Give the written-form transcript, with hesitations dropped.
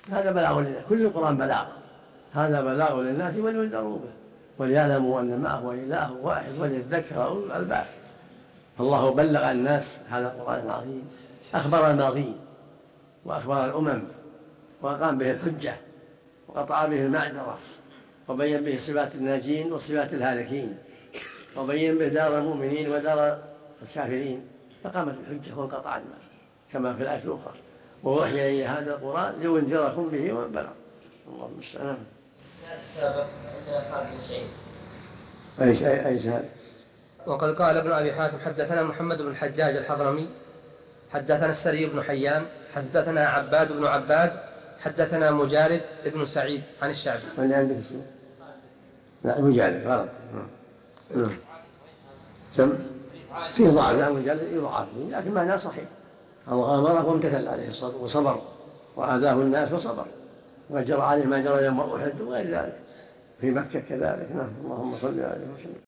هذا بلاغ للناس، كل القرآن بلاغ، هذا بلاغ للناس ولينذروا به وليعلموا أن ما هو إله واحد وليذكر أولو الألباب. فالله بلغ الناس هذا القرآن العظيم، أخبر الماضين وأخبر الأمم وأقام به الحجة وقطع به المعذرة وبين به صفات الناجين وصفات الهالكين وبين به دار المؤمنين ودار الكافرين، فقامت الحجة وانقطع الماء كما في الآية الأخرى. ووحي إلي هذا القرآن لينذركم به ومن بلغ. اللهم المستعان. السابق عند خالد بن سعيد. أي سابق؟ وقد قال ابن أبي حاتم حدثنا محمد بن الحجاج الحضرمي حدثنا السري بن حيان حدثنا عباد بن عباد حدثنا مجالد بن سعيد عن الشعبي. اللي عندك اسمه؟ لا مجالد غلط. سم فيه ضعف، لا مجالد يضعف لكن معناه صحيح. أمره وامتثل عليه الصلاة وصبر وآذاه الناس وصبر وجرى عليه ما جرى يوم أحد وغير ذلك في مكة كذلك. اللهم صل عليه وسلم.